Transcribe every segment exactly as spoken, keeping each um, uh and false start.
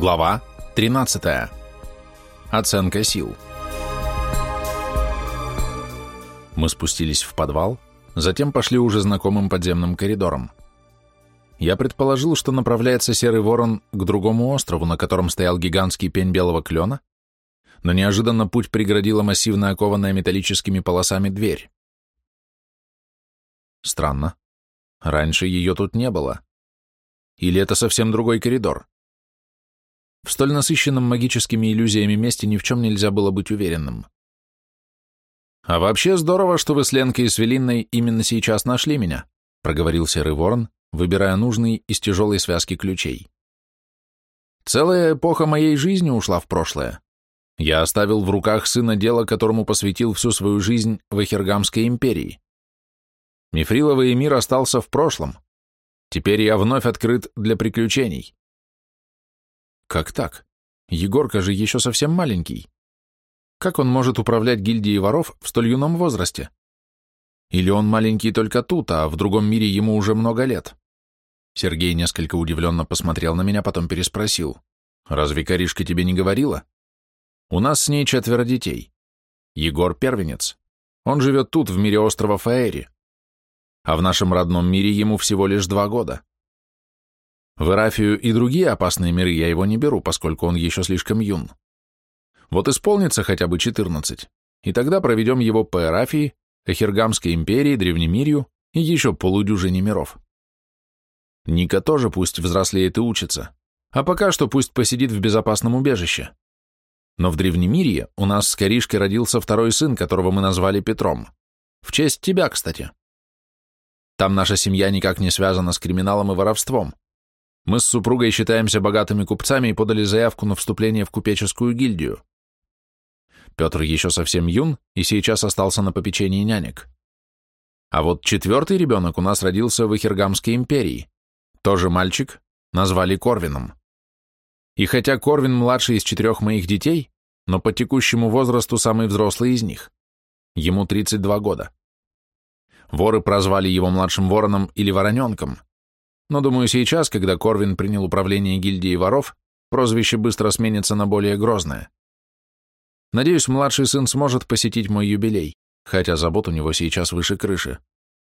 Глава тринадцатая. Оценка сил. Мы спустились в подвал, затем пошли уже знакомым подземным коридором. Я предположил, что направляется Серый Ворон к другому острову, на котором стоял гигантский пень белого клена, но неожиданно путь преградила массивно окованная металлическими полосами дверь. Странно. Раньше ее тут не было. Или это совсем другой коридор? В столь насыщенном магическими иллюзиями месте ни в чем нельзя было быть уверенным. «А вообще здорово, что вы с Ленкой и с Велинной именно сейчас нашли меня», проговорил Серый Ворон, выбирая нужный из тяжелой связки ключей. «Целая эпоха моей жизни ушла в прошлое. Я оставил в руках сына дело, которому посвятил всю свою жизнь в Эхергамской империи. Мифриловый мир остался в прошлом. Теперь я вновь открыт для приключений». Как так? Егорка же еще совсем маленький. Как он может управлять гильдией воров в столь юном возрасте? Или он маленький только тут, а в другом мире ему уже много лет? Сергей несколько удивленно посмотрел на меня, потом переспросил. «Разве Каришка тебе не говорила? У нас с ней четверо детей. Егор первенец. Он живет тут, в мире острова Фаэри. А в нашем родном мире ему всего лишь два года. В Эрафию и другие опасные миры я его не беру, поскольку он еще слишком юн. Вот исполнится хотя бы четырнадцать, и тогда проведем его по Эрафии, Эхергамской империи, Древнемирью и еще полудюжине миров. Ника тоже пусть взрослеет и учится, а пока что пусть посидит в безопасном убежище. Но в Древнемирье у нас с Каришкой родился второй сын, которого мы назвали Петром. В честь тебя, кстати. Там наша семья никак не связана с криминалом и воровством. Мы с супругой считаемся богатыми купцами и подали заявку на вступление в купеческую гильдию. Петр еще совсем юн и сейчас остался на попечении нянек. А вот четвертый ребенок у нас родился в Эхергамской империи. Тоже мальчик, назвали Корвином. И хотя Корвин младший из четырех моих детей, но по текущему возрасту самый взрослый из них. Ему тридцать два года. Воры прозвали его младшим вороном или вороненком. Но, думаю, сейчас, когда Корвин принял управление гильдией воров, прозвище быстро сменится на более грозное. Надеюсь, младший сын сможет посетить мой юбилей, хотя забот у него сейчас выше крыши.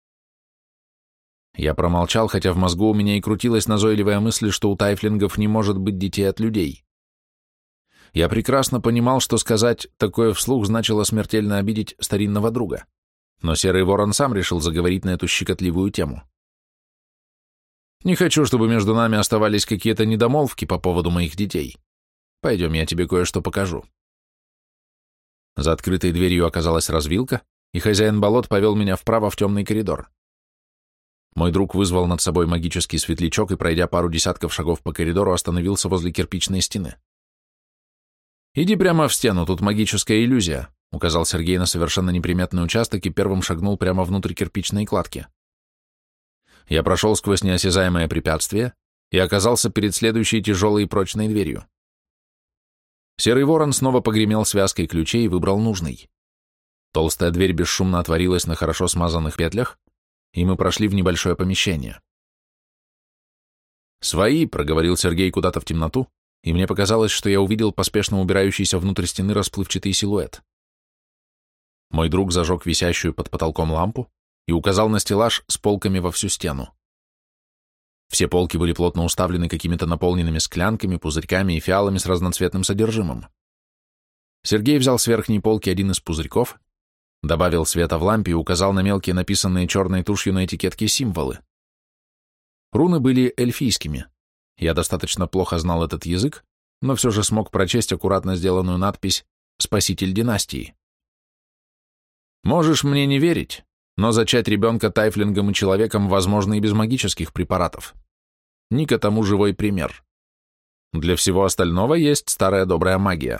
Я промолчал, хотя в мозгу у меня и крутилась назойливая мысль, что у тайфлингов не может быть детей от людей. Я прекрасно понимал, что сказать такое вслух значило смертельно обидеть старинного друга, но Серый Ворон сам решил заговорить на эту щекотливую тему. Не хочу, чтобы между нами оставались какие-то недомолвки по поводу моих детей. Пойдем, я тебе кое-что покажу. За открытой дверью оказалась развилка, и хозяин болот повел меня вправо в темный коридор. Мой друг вызвал над собой магический светлячок и, пройдя пару десятков шагов по коридору, остановился возле кирпичной стены. «Иди прямо в стену, тут магическая иллюзия», — указал Сергей на совершенно неприметный участок и первым шагнул прямо внутрь кирпичной кладки. Я прошел сквозь неосязаемое препятствие и оказался перед следующей тяжелой и прочной дверью. Серый Ворон снова погремел связкой ключей и выбрал нужный. Толстая дверь бесшумно отворилась на хорошо смазанных петлях, и мы прошли в небольшое помещение. «Свои», — проговорил Сергей куда-то в темноту, и мне показалось, что я увидел поспешно убирающийся внутрь стены расплывчатый силуэт. Мой друг зажег висящую под потолком лампу и указал на стеллаж с полками во всю стену. Все полки были плотно уставлены какими-то наполненными склянками, пузырьками и фиалами с разноцветным содержимым. Сергей взял с верхней полки один из пузырьков, добавил света в лампе и указал на мелкие написанные черной тушью на этикетке символы. Руны были эльфийскими. Я достаточно плохо знал этот язык, но все же смог прочесть аккуратно сделанную надпись «Спаситель династии». Можешь мне не верить, но зачать ребенка тайфлингом и человеком возможно и без магических препаратов. Ника тому живой пример. Для всего остального есть старая добрая магия.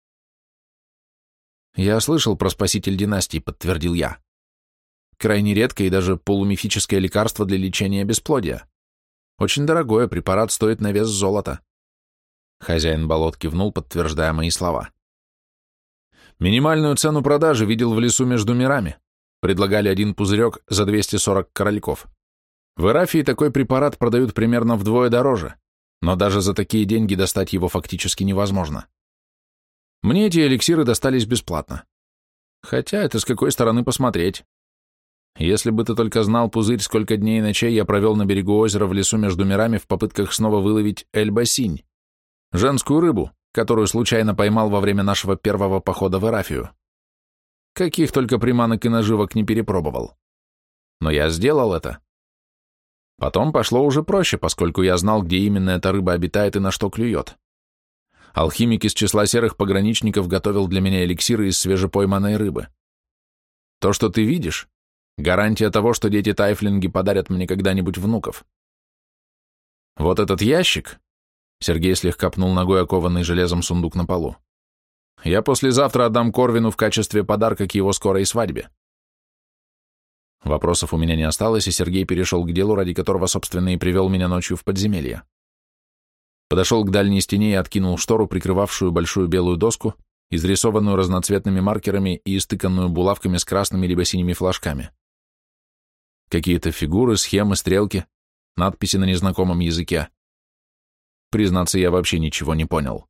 «Я слышал про спаситель династии», — подтвердил я. «Крайне редкое и даже полумифическое лекарство для лечения бесплодия. Очень дорогое, препарат стоит на вес золота». Хозяин болот кивнул, подтверждая мои слова. «Минимальную цену продажи видел в лесу между мирами. Предлагали один пузырек за двести сорок корольков. В Эрафии такой препарат продают примерно вдвое дороже. но даже за такие деньги достать его фактически невозможно. Мне эти эликсиры достались бесплатно. Хотя это с какой стороны посмотреть. Если бы ты только знал, Пузырь, сколько дней и ночей я провел на берегу озера в лесу между мирами в попытках снова выловить эльбасинь, женскую рыбу, которую случайно поймал во время нашего первого похода в Эрафию. Каких только приманок и наживок не перепробовал. Но я сделал это. Потом пошло уже проще, поскольку я знал, где именно эта рыба обитает и на что клюет. Алхимик из числа серых пограничников готовил для меня эликсиры из свежепойманной рыбы. То, что ты видишь, гарантия того, что дети Тайфлинги подарят мне когда-нибудь внуков. Вот этот ящик, Сергей слегка пнул ногой окованный железом сундук на полу, я послезавтра отдам Корвину в качестве подарка к его скорой свадьбе. Вопросов у меня не осталось, и Сергей перешел к делу, ради которого, собственно, и привел меня ночью в подземелье. Подошел к дальней стене и откинул штору, прикрывавшую большую белую доску, изрисованную разноцветными маркерами и истыканную булавками с красными либо синими флажками. Какие-то фигуры, схемы, стрелки, надписи на незнакомом языке. Признаться, я вообще ничего не понял.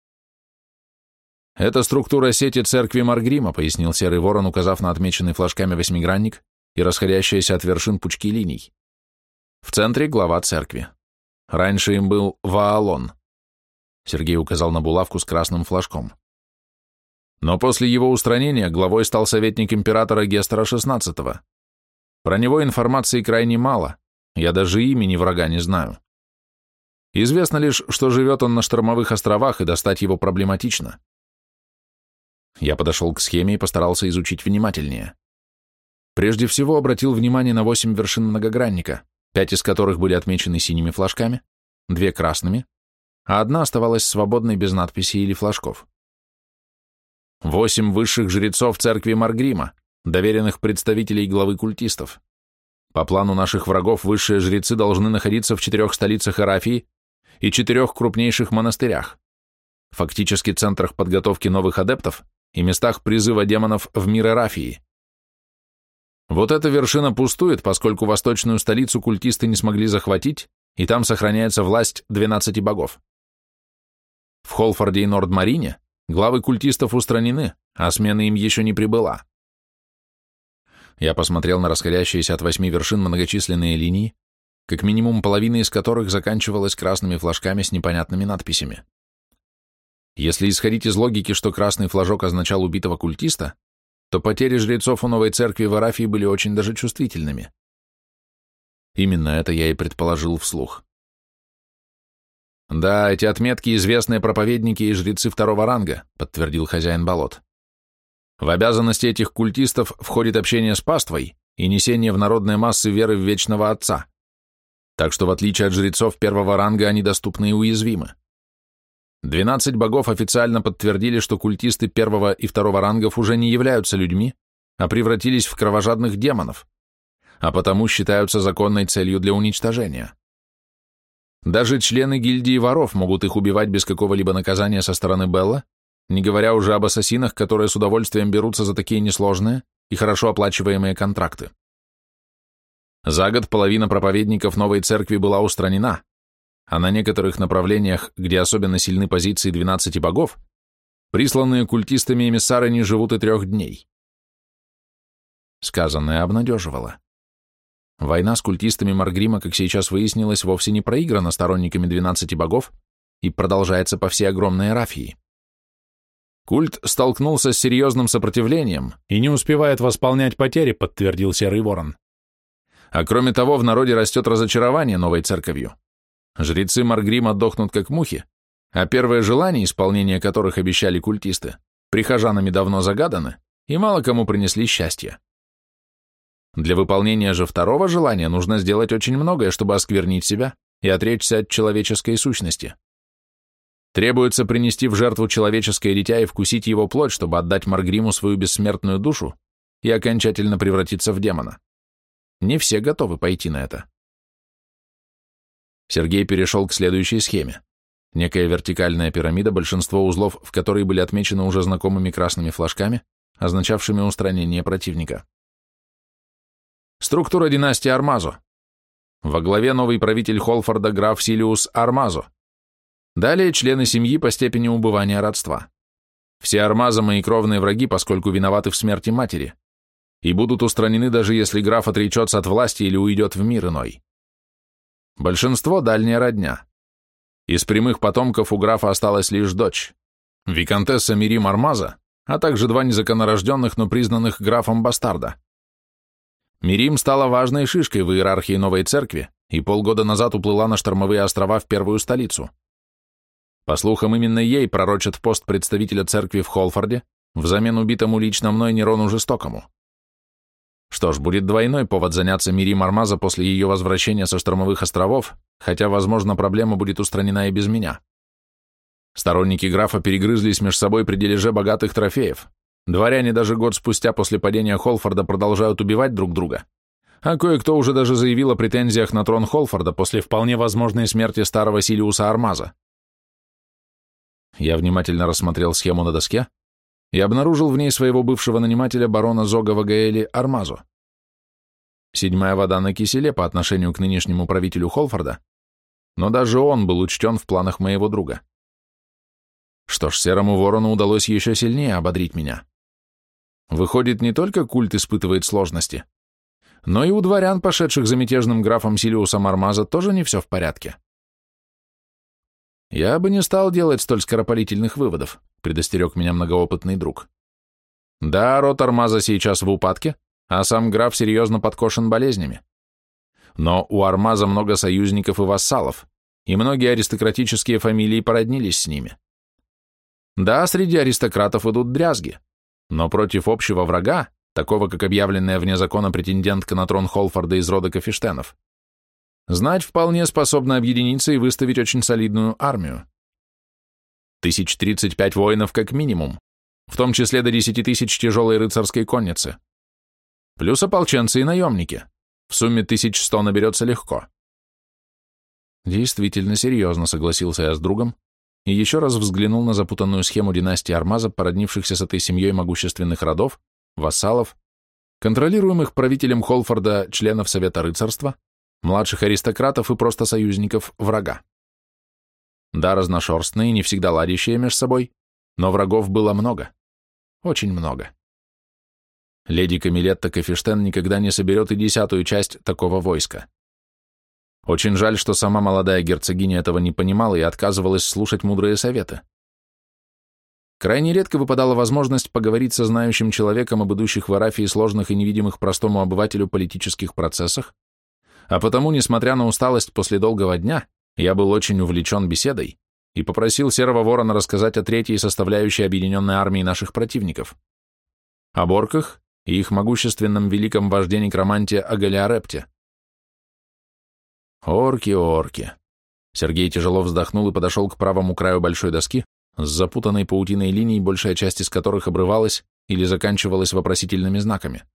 «Это структура сети церкви Маргрима», — пояснил Серый Ворон, указав на отмеченный флажками восьмигранник и расходящиеся от вершин пучки линий. В центре глава церкви. Раньше им был Ваалон. Сергей указал на булавку с красным флажком. Но после его устранения главой стал советник императора Гестера шестнадцатого. Про него информации крайне мало, я даже имени врага не знаю. Известно лишь, что живет он на штормовых островах, и достать его проблематично. Я подошел к схеме и постарался изучить внимательнее. Прежде всего обратил внимание на восемь вершин многогранника, пять из которых были отмечены синими флажками, две красными, а одна оставалась свободной без надписи или флажков. Восемь высших жрецов церкви Маргрима, доверенных представителей главы культистов. По плану наших врагов высшие жрецы должны находиться в четырех столицах Эрафии и четырех крупнейших монастырях, фактически центрах подготовки новых адептов и местах призыва демонов в мир Эрафии. Вот эта вершина пустует, поскольку восточную столицу культисты не смогли захватить, и там сохраняется власть двенадцати богов. В Холфорде и Нордмарине главы культистов устранены, а смена им еще не прибыла. Я посмотрел на расходящиеся от восьми вершин многочисленные линии, как минимум половина из которых заканчивалась красными флажками с непонятными надписями. Если исходить из логики, что красный флажок означал убитого культиста, то потери жрецов у новой церкви в Эрафии были очень даже чувствительными. Именно это я и предположил вслух. «Да, эти отметки — известные проповедники и жрецы второго ранга», — подтвердил хозяин болот. «В обязанности этих культистов входит общение с паствой и несение в народные массы веры в Вечного Отца. Так что, в отличие от жрецов первого ранга, они доступны и уязвимы. Двенадцать богов официально подтвердили, что культисты первого и второго рангов уже не являются людьми, а превратились в кровожадных демонов, а потому считаются законной целью для уничтожения. Даже члены гильдии воров могут их убивать без какого-либо наказания со стороны Белла, не говоря уже об ассасинах, которые с удовольствием берутся за такие несложные и хорошо оплачиваемые контракты. За год половина проповедников новой церкви была устранена, а на некоторых направлениях, где особенно сильны позиции двенадцати богов, присланные культистами эмиссары не живут и трех дней. Сказанное обнадеживало. Война с культистами Маргрима, как сейчас выяснилось, вовсе не проиграна сторонниками двенадцати богов и продолжается по всей огромной Эрафии. Культ столкнулся с серьезным сопротивлением и не успевает восполнять потери, подтвердил Серый Ворон. А кроме того, в народе растет разочарование новой церковью. Жрецы Маргрима дохнут как мухи, а первые желания, исполнение которых обещали культисты, прихожанами давно загаданы и мало кому принесли счастье. Для выполнения же второго желания нужно сделать очень многое, чтобы осквернить себя и отречься от человеческой сущности. Требуется принести в жертву человеческое дитя и вкусить его плоть, чтобы отдать Маргриму свою бессмертную душу и окончательно превратиться в демона. Не все готовы пойти на это. Сергей перешел к следующей схеме. Некая вертикальная пирамида, большинство узлов в которой были отмечены уже знакомыми красными флажками, означавшими устранение противника. Структура династии Армазо. Во главе новый правитель Холфорда граф Силиус Армазо, Далее члены семьи по степени убывания родства. Все Армаза мои кровные враги, поскольку виноваты в смерти матери, и будут устранены, даже если граф отречется от власти или уйдет в мир иной. Большинство – дальняя родня. Из прямых потомков у графа осталась лишь дочь, виконтесса Мирим Армаза, а также два незаконнорожденных, но признанных графом бастарда. Мирим стала важной шишкой в иерархии новой церкви и полгода назад уплыла на штормовые острова в первую столицу. По слухам, именно ей пророчат пост представителя церкви в Холфорде взамен убитому лично мной Нерону Жестокому. Что ж, будет двойной повод заняться Мирим Армаза после ее возвращения со штормовых островов, хотя, возможно, проблема будет устранена и без меня. Сторонники графа перегрызлись между собой при дележе богатых трофеев. Дворяне даже год спустя после падения Холфорда продолжают убивать друг друга, а кое-кто уже даже заявил о претензиях на трон Холфорда после вполне возможной смерти старого Силиуса Армаза. Я внимательно рассмотрел схему на доске и обнаружил в ней своего бывшего нанимателя барона Зога Вагаэли Армазо. Седьмая вода на киселе по отношению к нынешнему правителю Холфорда, но даже он был учтен в планах моего друга. Что ж, Серому Ворону удалось еще сильнее ободрить меня. Выходит, не только культ испытывает сложности, но и у дворян, пошедших за мятежным графом Силиусом Армаза, тоже не все в порядке. Я бы не стал делать столь скоропалительных выводов, предостерег меня многоопытный друг. Да, род Армаза сейчас в упадке, а сам граф серьезно подкошен болезнями. Но у Армаза много союзников и вассалов, и многие аристократические фамилии породнились с ними. Да, среди аристократов идут дрязги, но против общего врага, такого как объявленная вне закона претендентка на трон Холфорда из рода Кафештенов, знать вполне способна объединиться и выставить очень солидную армию. Тысяч тридцать пять воинов как минимум, в том числе до десяти тысяч тяжелой рыцарской конницы. Плюс ополченцы и наемники. В сумме тысяч сто наберется легко. Действительно серьезно, согласился я с другом и еще раз взглянул на запутанную схему династии Армаза, породнившихся с этой семьей могущественных родов, вассалов, контролируемых правителем Холфорда членов Совета рыцарства, младших аристократов и просто союзников врага. Да, разношерстные, не всегда ладящие между собой, но врагов было много, очень много. Леди Камилетта Кафештен никогда не соберет и десятую часть такого войска. Очень жаль, что сама молодая герцогиня этого не понимала и отказывалась слушать мудрые советы. Крайне редко выпадала возможность поговорить со знающим человеком об идущих в Арафии сложных и невидимых простому обывателю политических процессах, а потому, несмотря на усталость после долгого дня, я был очень увлечен беседой и попросил Серого Ворона рассказать о третьей составляющей объединенной армии наших противников, об орках и их могущественном великом вожде некроманте Агалиарепте. Орки, орки. Сергей тяжело вздохнул и подошел к правому краю большой доски, с запутанной паутиной линий, большая часть из которых обрывалась или заканчивалась вопросительными знаками.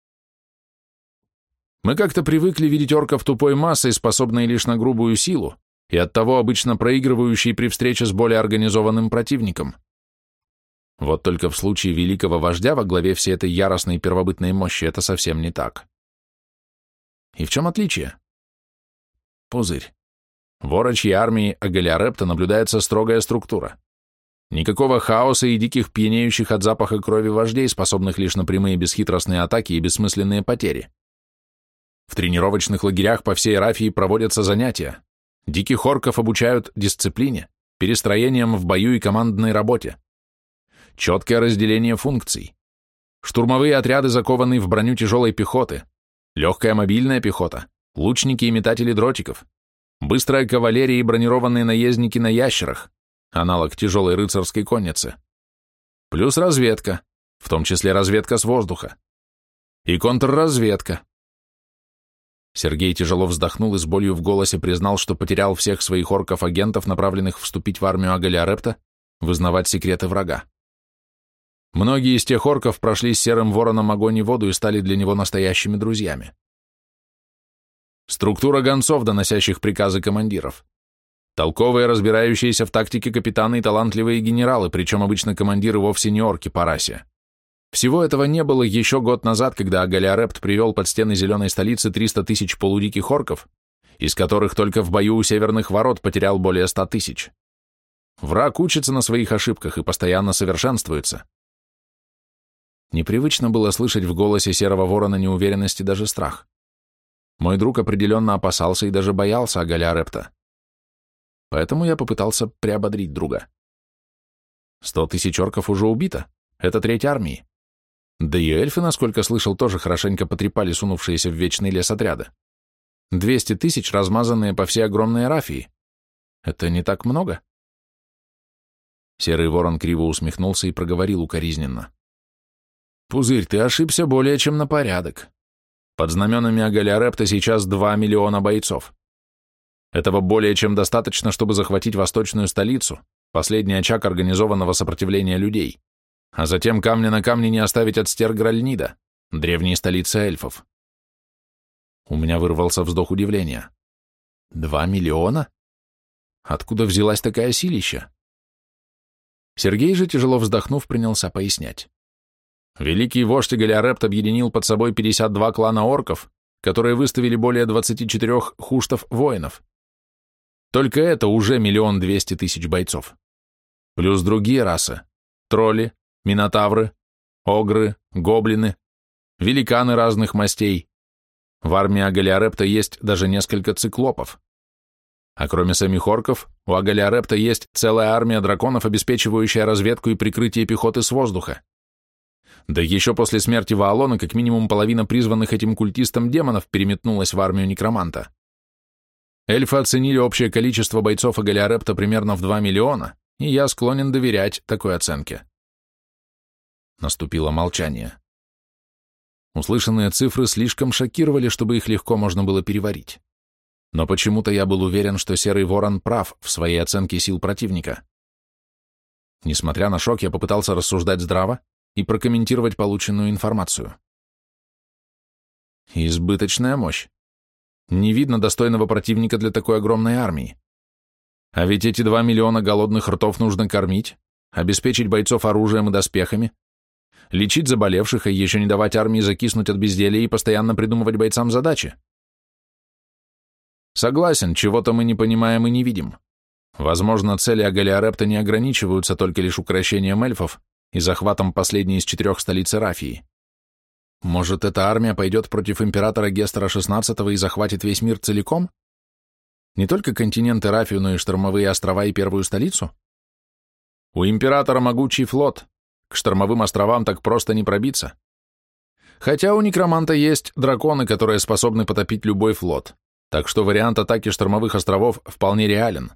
Мы как-то привыкли видеть орков тупой массой, способной лишь на грубую силу, и оттого обычно проигрывающей при встрече с более организованным противником. Вот только в случае великого вождя во главе всей этой яростной первобытной мощи это совсем не так. И в чем отличие? Пузырь. В орочьей армии Агалиарепта наблюдается строгая структура. Никакого хаоса и диких пьянеющих от запаха крови вождей, способных лишь на прямые бесхитростные атаки и бессмысленные потери. В тренировочных лагерях по всей Арафии проводятся занятия. Диких орков обучают дисциплине, перестроениям в бою и командной работе. Четкое разделение функций. Штурмовые отряды, закованные в броню тяжелой пехоты, легкая мобильная пехота, лучники и метатели дротиков, быстрая кавалерия и бронированные наездники на ящерах, аналог тяжелой рыцарской конницы, плюс разведка, в том числе разведка с воздуха, и контрразведка. Сергей тяжело вздохнул и с болью в голосе признал, что потерял всех своих орков-агентов, направленных вступить в армию Агалиарепта, вызнавать секреты врага. Многие из тех орков прошли с Серым Вороном огонь и воду и стали для него настоящими друзьями. Структура гонцов, доносящих приказы командиров. Толковые, разбирающиеся в тактике капитаны и талантливые генералы, причем обычно командиры вовсе не орки по расе. Всего этого не было еще год назад, когда Агалиарепт привел под стены зеленой столицы триста тысяч полудиких орков, из которых только в бою у северных ворот потерял более ста тысяч. Враг учится на своих ошибках и постоянно совершенствуется. Непривычно было слышать в голосе Серого Ворона неуверенность и даже страх. Мой друг определенно опасался и даже боялся Агалиарепта. Поэтому я попытался приободрить друга. Сто тысяч орков уже убито. Это треть армии. Да и эльфы, насколько слышал, тоже хорошенько потрепали сунувшиеся в вечный лес отряды. Двести тысяч, размазанные по всей огромной Эрафии. Это не так много? Серый Ворон криво усмехнулся и проговорил укоризненно. Пузырь, ты ошибся более чем на порядок. Под знаменами Агалиарепта сейчас два миллиона бойцов. Этого более чем достаточно, чтобы захватить восточную столицу, последний очаг организованного сопротивления людей, а затем камня на камне не оставить от Стергральнида, древней столицы эльфов. У меня вырвался вздох удивления. Два миллиона? Откуда взялась такая силища? Сергей же, тяжело вздохнув, принялся пояснять. Великий вождь Агалиарепт объединил под собой пятьдесят два клана орков, которые выставили более двадцати четырёх хуштов воинов. Только это уже миллион двести тысяч бойцов. Плюс другие расы – тролли, минотавры, огры, гоблины, великаны разных мастей. В армии Агалиарепта есть даже несколько циклопов. А кроме самих орков, у Агалиарепта есть целая армия драконов, обеспечивающая разведку и прикрытие пехоты с воздуха. Да еще после смерти Ваалона как минимум половина призванных этим культистом демонов переметнулась в армию некроманта. Эльфы оценили общее количество бойцов Агалиарепта примерно в два миллиона, и я склонен доверять такой оценке. Наступило молчание. Услышанные цифры слишком шокировали, чтобы их легко можно было переварить. Но почему-то я был уверен, что Серый Ворон прав в своей оценке сил противника. Несмотря на шок, я попытался рассуждать здраво и прокомментировать полученную информацию. Избыточная мощь. Не видно достойного противника для такой огромной армии. А ведь эти два миллиона голодных ртов нужно кормить, обеспечить бойцов оружием и доспехами, лечить заболевших и еще не давать армии закиснуть от безделья и постоянно придумывать бойцам задачи. Согласен, чего-то мы не понимаем и не видим. Возможно, цели Агалиарепта не ограничиваются только лишь укрощением эльфов и захватом последней из четырех столиц Эрафии. Может, эта армия пойдет против императора Гестера шестнадцатого и захватит весь мир целиком? Не только континент Эрафию, но и штормовые острова и первую столицу? У императора могучий флот, к штормовым островам так просто не пробиться. Хотя у некроманта есть драконы, которые способны потопить любой флот, так что вариант атаки штормовых островов вполне реален.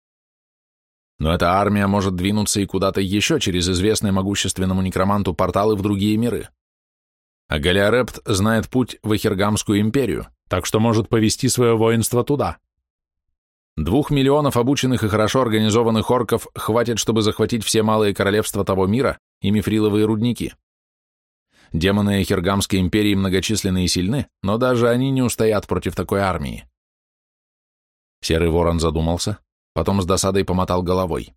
Но эта армия может двинуться и куда-то еще через известные могущественному некроманту порталы в другие миры. Агалиарепт знает путь в Эхергамскую империю, так что может повести свое воинство туда. Двух миллионов обученных и хорошо организованных орков хватит, чтобы захватить все малые королевства того мира и мифриловые рудники. Демоны Эхергамской империи многочисленны и сильны, но даже они не устоят против такой армии. Серый Ворон задумался, потом с досадой помотал головой.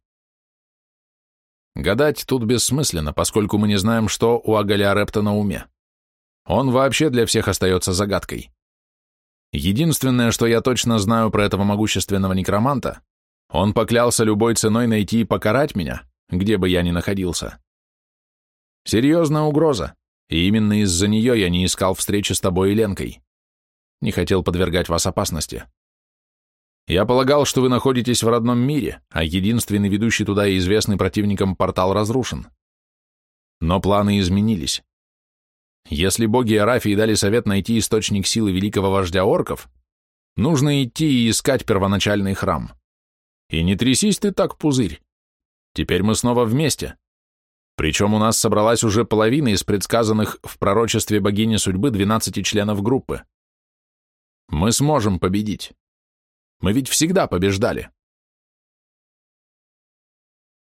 Гадать тут бессмысленно, поскольку мы не знаем, что у Агалиарепта на уме. Он вообще для всех остается загадкой. Единственное, что я точно знаю про этого могущественного некроманта, он поклялся любой ценой найти и покарать меня, где бы я ни находился. Серьезная угроза, и именно из-за нее я не искал встречи с тобой и Ленкой. Не хотел подвергать вас опасности. Я полагал, что вы находитесь в родном мире, а единственный ведущий туда и известный противникам портал разрушен. Но планы изменились. Если боги Эрафии дали совет найти источник силы великого вождя орков, нужно идти и искать первоначальный храм. И не трясись ты так, пузырь. Теперь мы снова вместе. Причем у нас собралась уже половина из предсказанных в пророчестве богини судьбы двенадцати членов группы. Мы сможем победить. Мы ведь всегда побеждали.